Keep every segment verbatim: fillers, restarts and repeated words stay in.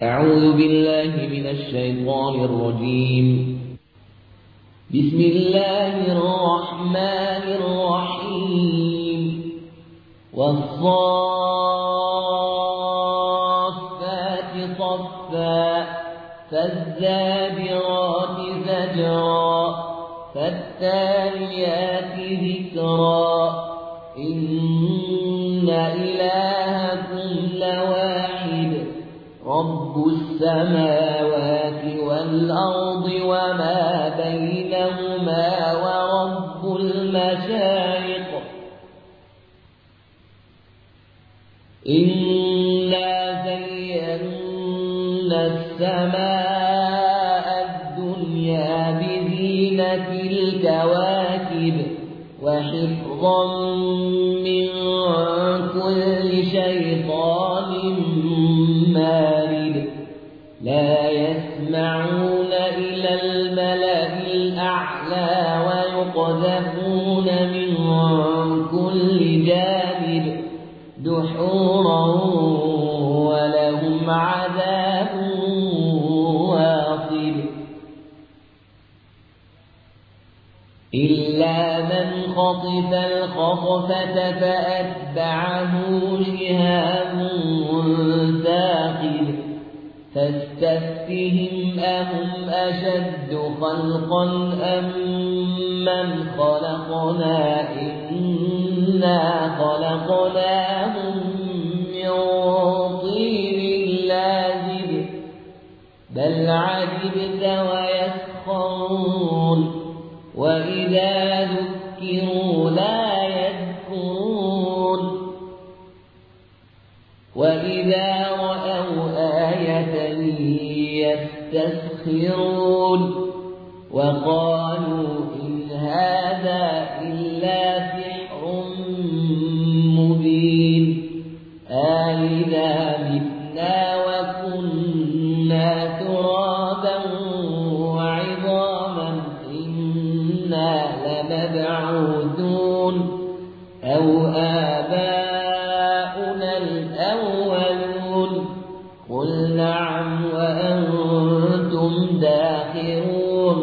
أعوذ بالله من الشيطان الرجيم. بسم الله الرحمن الرحيم. والصافات صفا فالزاجرات زجرا فالتاليات ذكرا إن إلهكم لواحد رب السماوات والأرض وما بينهما ورب المشارق. إنا زينا السماء الدنيا بزينة الكواكب وحفظا من كل شيطان مارد. لا يسمعون إلى الملأ الأعلى ويقذفون من كل جانب دحورا ولهم عذاب واصب. إلا من خطف الخطفة فأتبعه شهاب ثاقب. فاستفتهم أهم أشد خلقا أم من خلقنا إنا خلقناهم من طين لازب. بل عجبت ويسخرون وإذا ذكروا لا يذكرون وإذا رأوا آية يستسخرون وقالوا إن هذا إلا سحر مبين. أإذا متنا وكنا ترابا وعظاما إنا لمبعوثون أو آباؤنا الأولون. قل نعم وأنتم داخرون.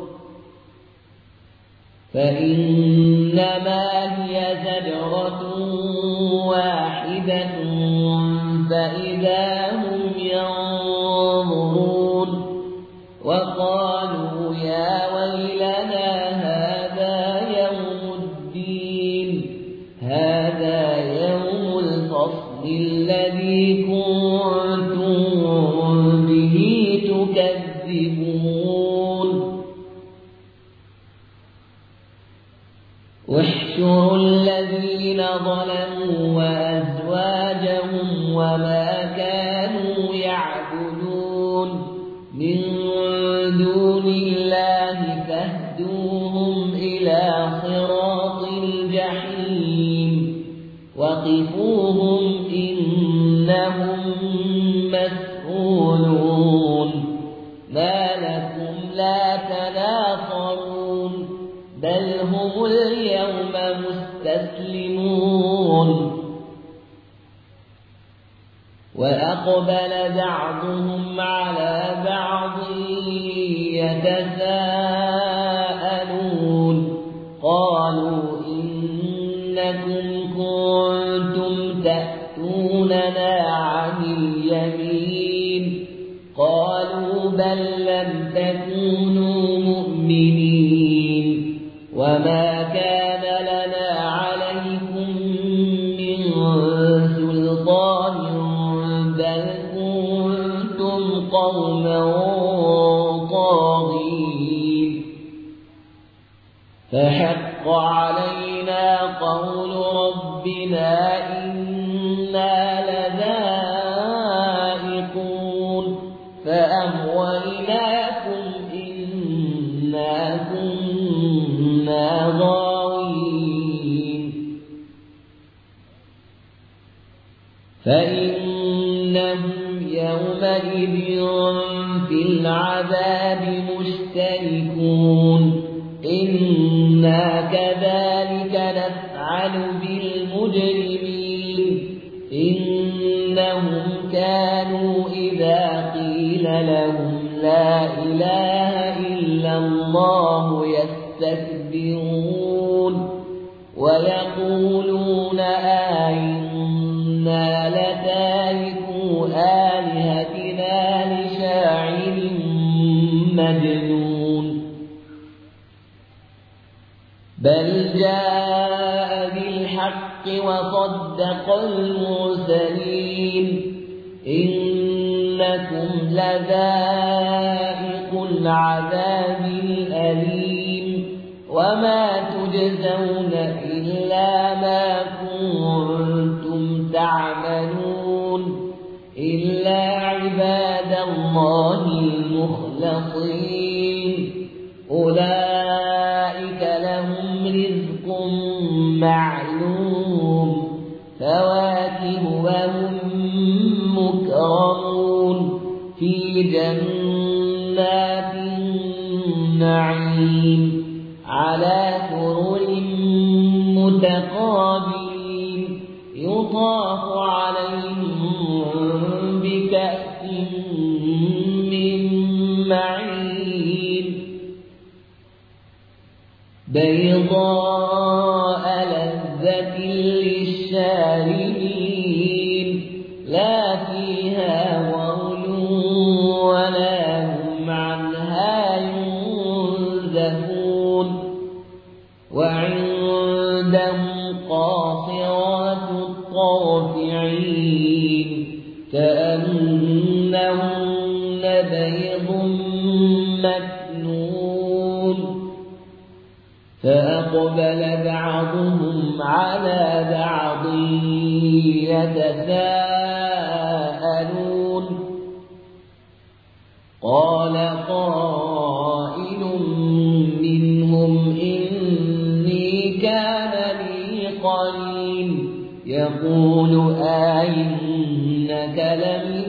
فإنما هي زجرة واحدة فإذا هم ينظرون. وقالوا يا ويلنا هذا يوم الدين هذا يوم الفصل الذي كنتم به تكذبون. واحشروا الذين ظلموا وأزواجهم وما كانوا يعبدون من دون الله فاهدوهم إلى صراط الجحيم. وقفوهم إنهم مسؤولون. ما لكم لا تناصرون بل هم اليوم مستسلمون. وأقبل بعضهم على بعض يتساءلون قالوا إنكم كنتم تأتوننا عن اليمين قالوا بل لم تكونوا مؤمنين وما كان لنا عليكم من سلطان بل كنتم قوما طاغين. فحق علينا قول ربنا إنا لذائقون فأغويناكم إنا كنا غاوين. فإنهم يومئذ في العذاب مشتركون. إنا كذلك نفعل بالمجرمين إنهم كانوا إذا قيل لهم لا إله إلا الله يستكبرون ويقولون أئنا لتاركو آلهتنا لشاعر مجنون بل جاء بالحق وصدق المرسلين إنكم لذائق العذاب الأليم وما تجزون إلا ما كنتم تعملون إلا عباد الله المخلصين أولئك لهم رزق معلوم فواكه وهم مكرمون في جنات النعيم على سرر متقابلين يطاف عليهم بكأس من معين بيضاء لذة للشاربين لا فيها غول ولا هم عنها ينزفون وعندهم قاصرات الطرف عين كأنهن بيض مكنون فأقبل بعضهم على بعض يتساءلون قال قائل منهم إني كان لي قرين يقول أئنك لمن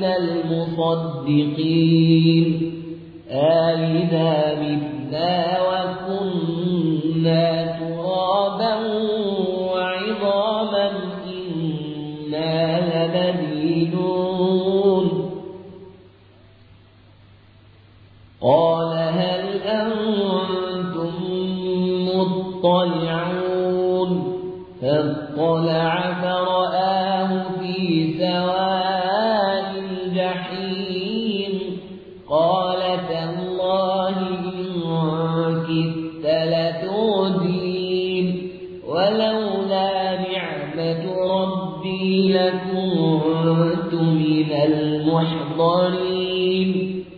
المصدقين أئذا متنا وكنا ترابا وعظاما إنا لمدينون قال هل أنتم مطلعون فاطلع فرآه في سواء الجحيم قال تالله إن كدت لتردين ولولا نعمة ربي لكنت من المحضرين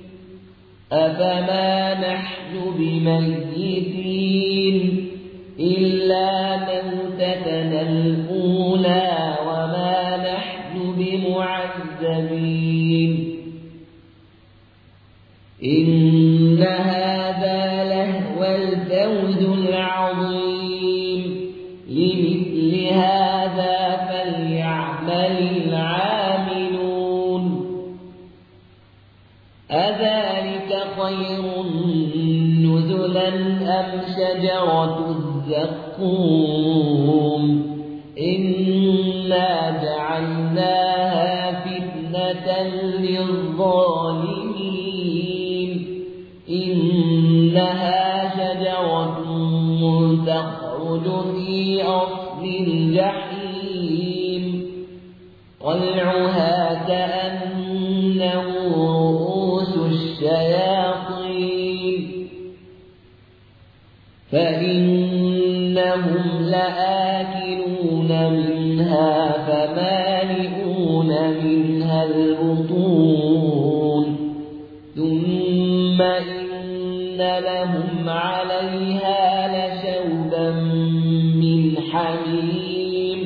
أفما نحن بميتين إلا موتتنا الأولى وما نحن بمعذبين إن هذا لهو الفوز العظيم لمثل هذا فليعمل العاملون أذلك خير نزلا أم شجرة الزقوم إنا جعلناها فتنة للظالمين إنها شجرة تخرج في أصل الجحيم طلعها كأنه رؤوس الشياطين فإنهم لآكلون منها فمالئون منها البطون ثم إن لهم عليها لشوبا من حميم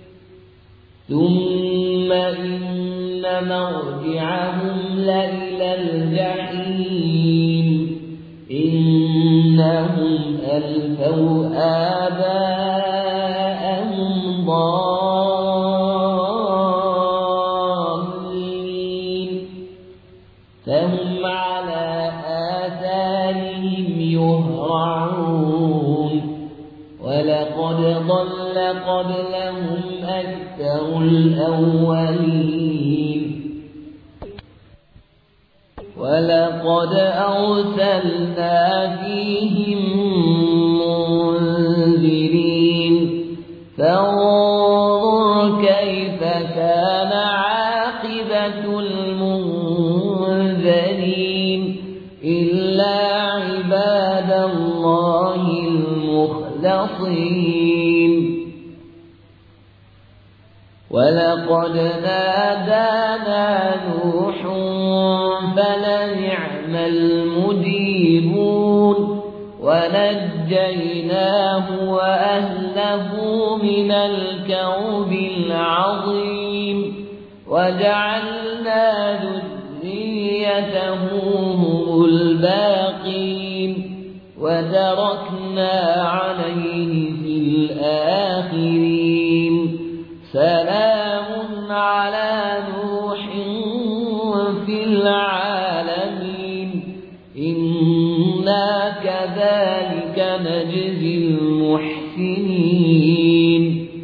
ثم إن مرجعهم لإلى الجحيم إنهم ألفوا آباءهم ضالين فهم على آثارهم يهرعون ولقد ضل قبلهم أكثر الأولين ولقد أرسلنا فيهم منذرين فانظر كيف كان عاقبة المنذرين إلا عباد الله المخلصين ولقد نادانا نوح فلنعم المجيبون ونجيناه وأهله من الكرب العظيم وجعلنا ذريته هم الباقين وتركنا عليه في الآخرين سلام على نوح في العالمين إنا كذلك نجزي المحسنين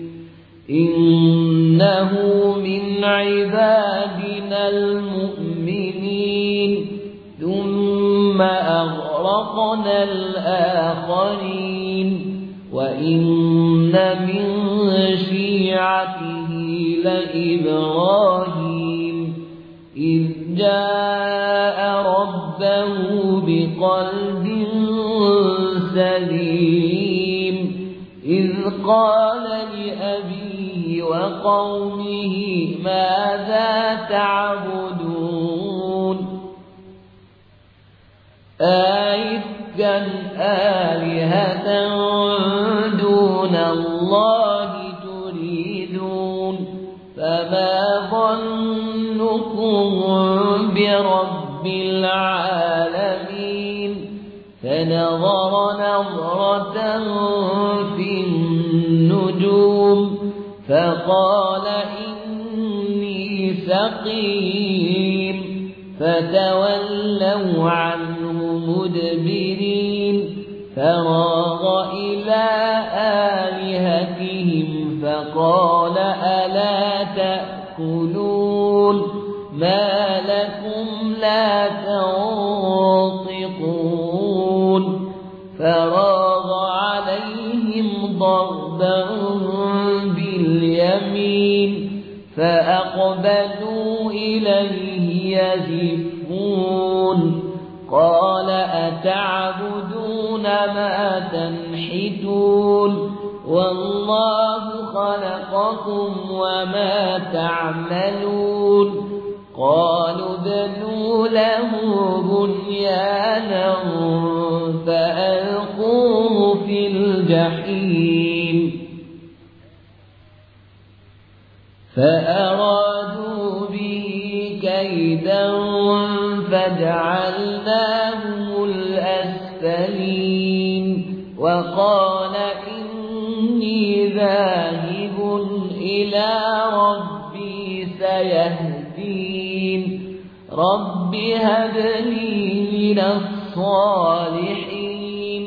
إنه من عبادنا المؤمنين ثم أغرقنا الآخرين وإن من شيعته لإبراهيم إذ جاء ربه بقلب سليم إذ قال لأبيه وقومه ماذا تعبدون أئفكا آلهة دون الله تريدون فما ظنكم برب العالمين فنظر نظرة في النجوم فقال إني سقيم فتولوا عنه مدبرين فراغ إلى آلهتهم فقال ألا تأكلون ما لكم لا تنطقون فراغ عليهم ضربا باليمين فأقبلوا إليه يزفون قال أتعبدون ما تنحتون والله خلقكم وما تعملون قالوا ابنوا له بنيانا فألقوه في الجحيم فأرادوا به كيدا فجعلناهم الأسفلين وقال إني ذاهب إلى ربي سيهدين رب هب لي من الصالحين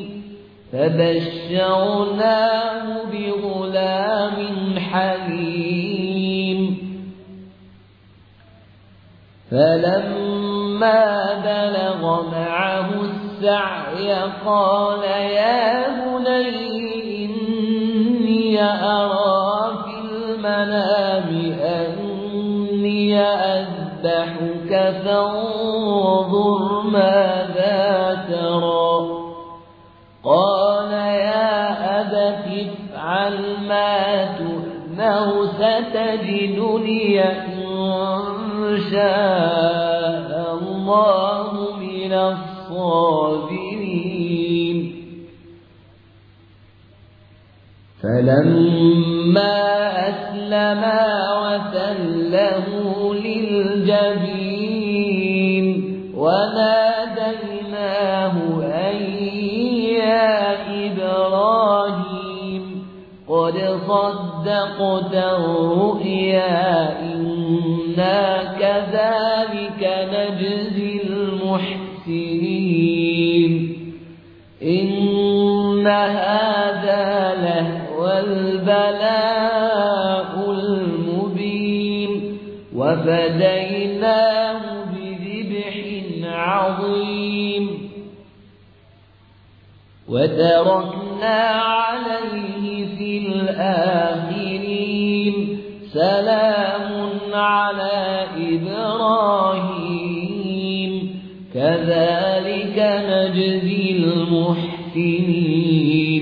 فبشرناه بغلام حليم فلما بلغ معه السعي قال يا بني إني أرى في المنام أني أذبحك فانظر ماذا ترى قال يا أبت افعل ما تؤمر ستجدني إن شاء الله من الصابرين فلما أسلما وتله للجبين وناديناه أن يا إبراهيم قد صدقت الرؤيا إنا كذلك نجزي المحسنين إن هذا لهو البلاء المبين وفديناه بذبح وتركنا عليه في الآخرين سلام على إبراهيم كذلك نجزي المحسنين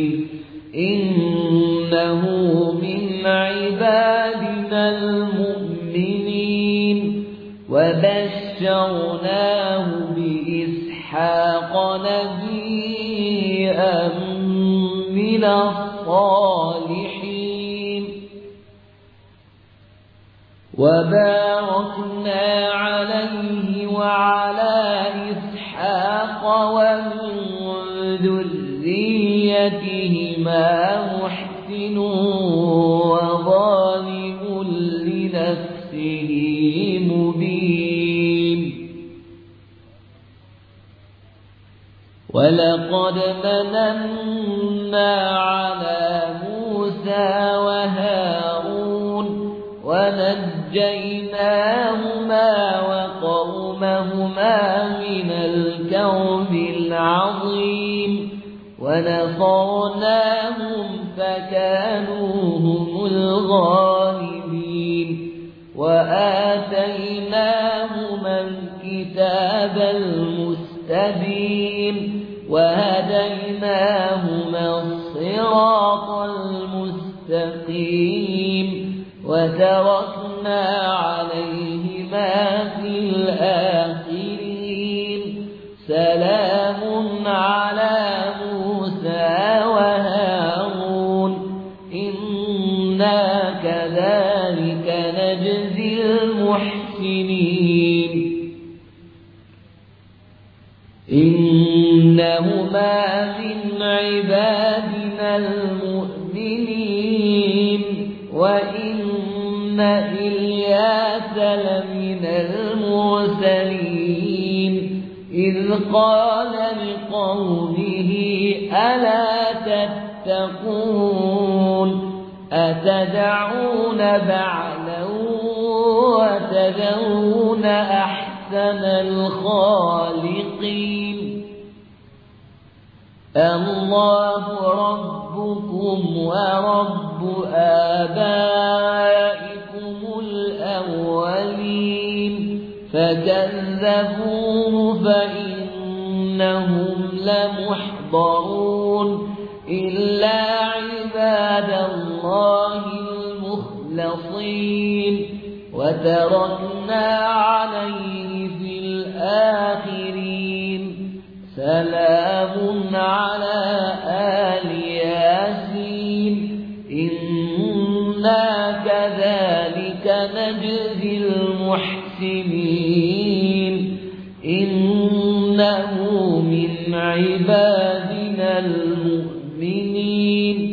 إنه من عبادنا المؤمنين وبشرناه بإسحاق نبيا من الصالحين وباركنا عليه وعلى إسحاق ومن ذريتهما محسن وظالم لنفسه مبين ولقد مننا على موسى وهارون ونجيناهما وقومهما من الكرب العظيم ونصرناهم فكانوا هم الغالبين وآتيناهما الكتاب المستبين وهديناهما الصراط المستقيم وتركنا عليهما في الآخرين سلام على موسى وهارون إنا كذلك نجزي المحسنين إنهما من عبادنا المؤمنين وإن إلياس لمن المرسلين إذ قال لقومه ألا تتقون أتدعون بعلا وتذرون أحسن الخالقين الله ربكم ورب آبائكم الأولين فكذبوه فإنهم لمحضرون إلا عباد الله المخلصين وتركنا عليه في الآخرين سلام على آل ياسين إنا كذلك نجزي المحسنين إنه من عبادنا المؤمنين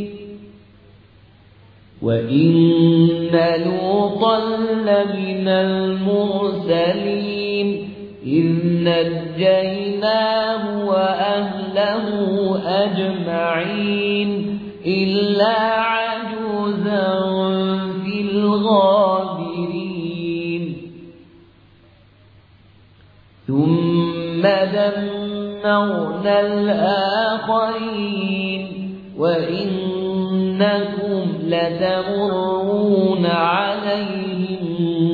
وإن لوطا لمن المرسلين إذ نجيناه وأهله أجمعين إلا عجوزا في الغابرين ثم دمرنا الآخرين وإنكم لتمرون عليهم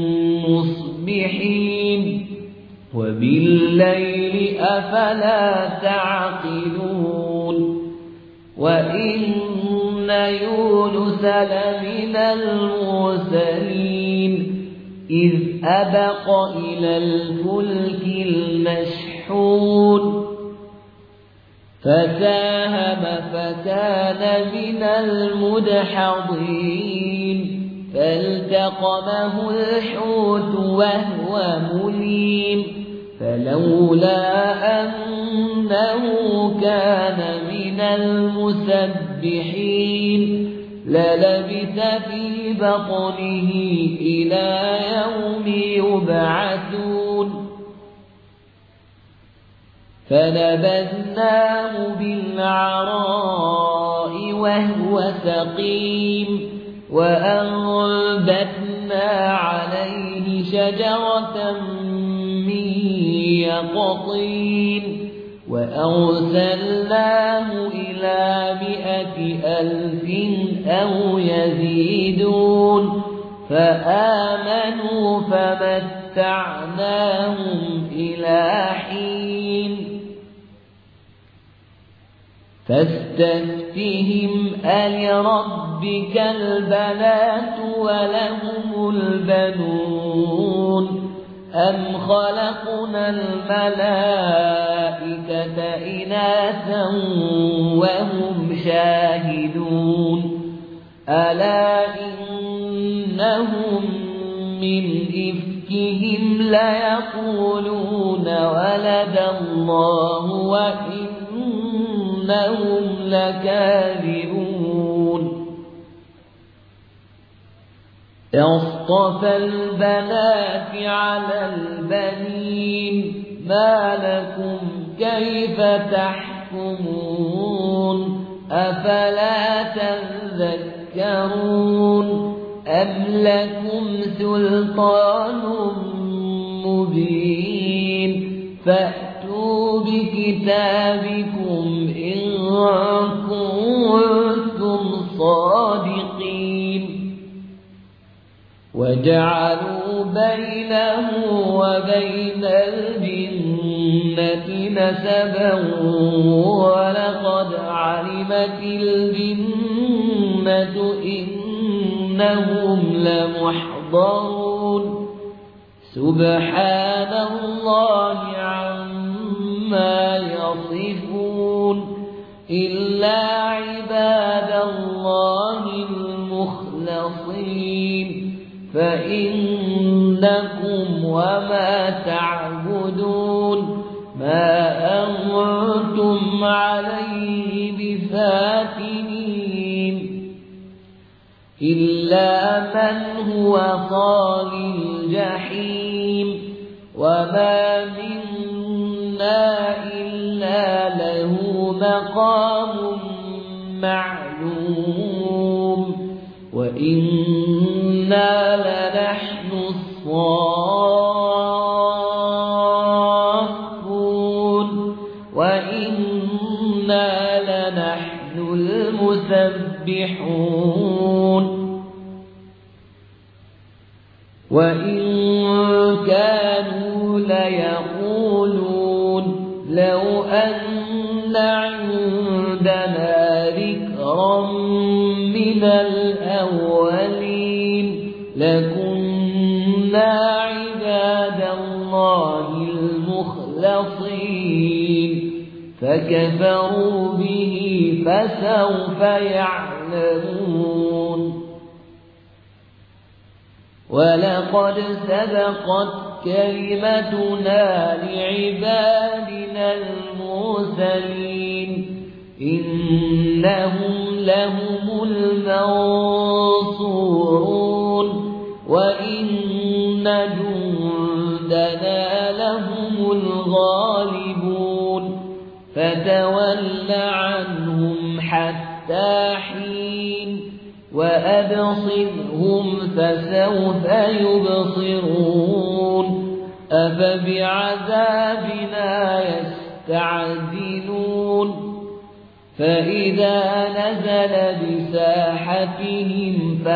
مصبحين وبالليل أفلا تعقلون وإن يونس لمن المرسلين إذ أبق إلى الفلك المشحون فساهم فكان من المدحضين فالتقمه الحوت وهو مليم فلولا أنه كان من المسبحين للبث في بطنه إلى يوم يبعثون فنبذناه بالعراء وهو سقيم وأنبتنا عليه شجرة من يقطين وأرسلناه إلى مائة ألف أو يزيدون فآمنوا فمتعناهم إلى حين فاستفتهم ألربك البنات ولهم البنون أم خلقنا الملائكة إناثا وهم شاهدون ألا إنهم من إفكهم ليقولون ولد الله وإنهم لكاذبون أصطفى البنات على البنين ما لكم كيف تحكمون أفلا تذكرون أم لكم سلطان مبين فأتوا بكتابكم إن كنتم صادقين وجعلوا بينه وبين الجنة نسبا ولقد علمت الجنة إنهم لمحضرون سبحان الله عما يصفون إلا عباد الله المخلصين فإنكم وما تعبدون ما أنتم عليه بفاتنين إلا من هو صال الجحيم وما منا إلا له مقام معلوم وإنا لنحن الصافون وإنا لنحن المسبحون وإن كانوا ليقولون لو أن عندنا ذكرا من الأولين لكنا عباد الله المخلصين فكفروا به فسوف يعلمون ولقد سبقت كلمتنا لعبادنا المرسلين إنهم لهم المنصورون وإن جندنا لهم الغالبون فتول عنهم حتى حين وأبصرهم فسوف يبصرون أفبعذابنا يستعجلون فإذا نزل بساحتهم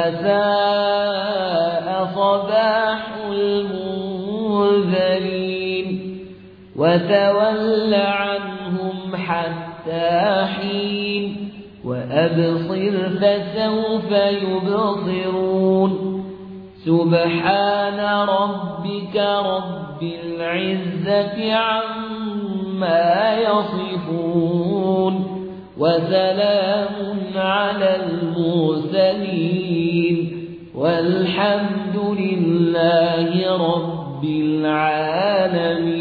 فساء صباح المنذرين وتول عنهم حتى حين وأبصر فسوف يبصرون سبحان ربك رب العزة عما يصفون وسلام على المرسلين والحمد لله رب العالمين.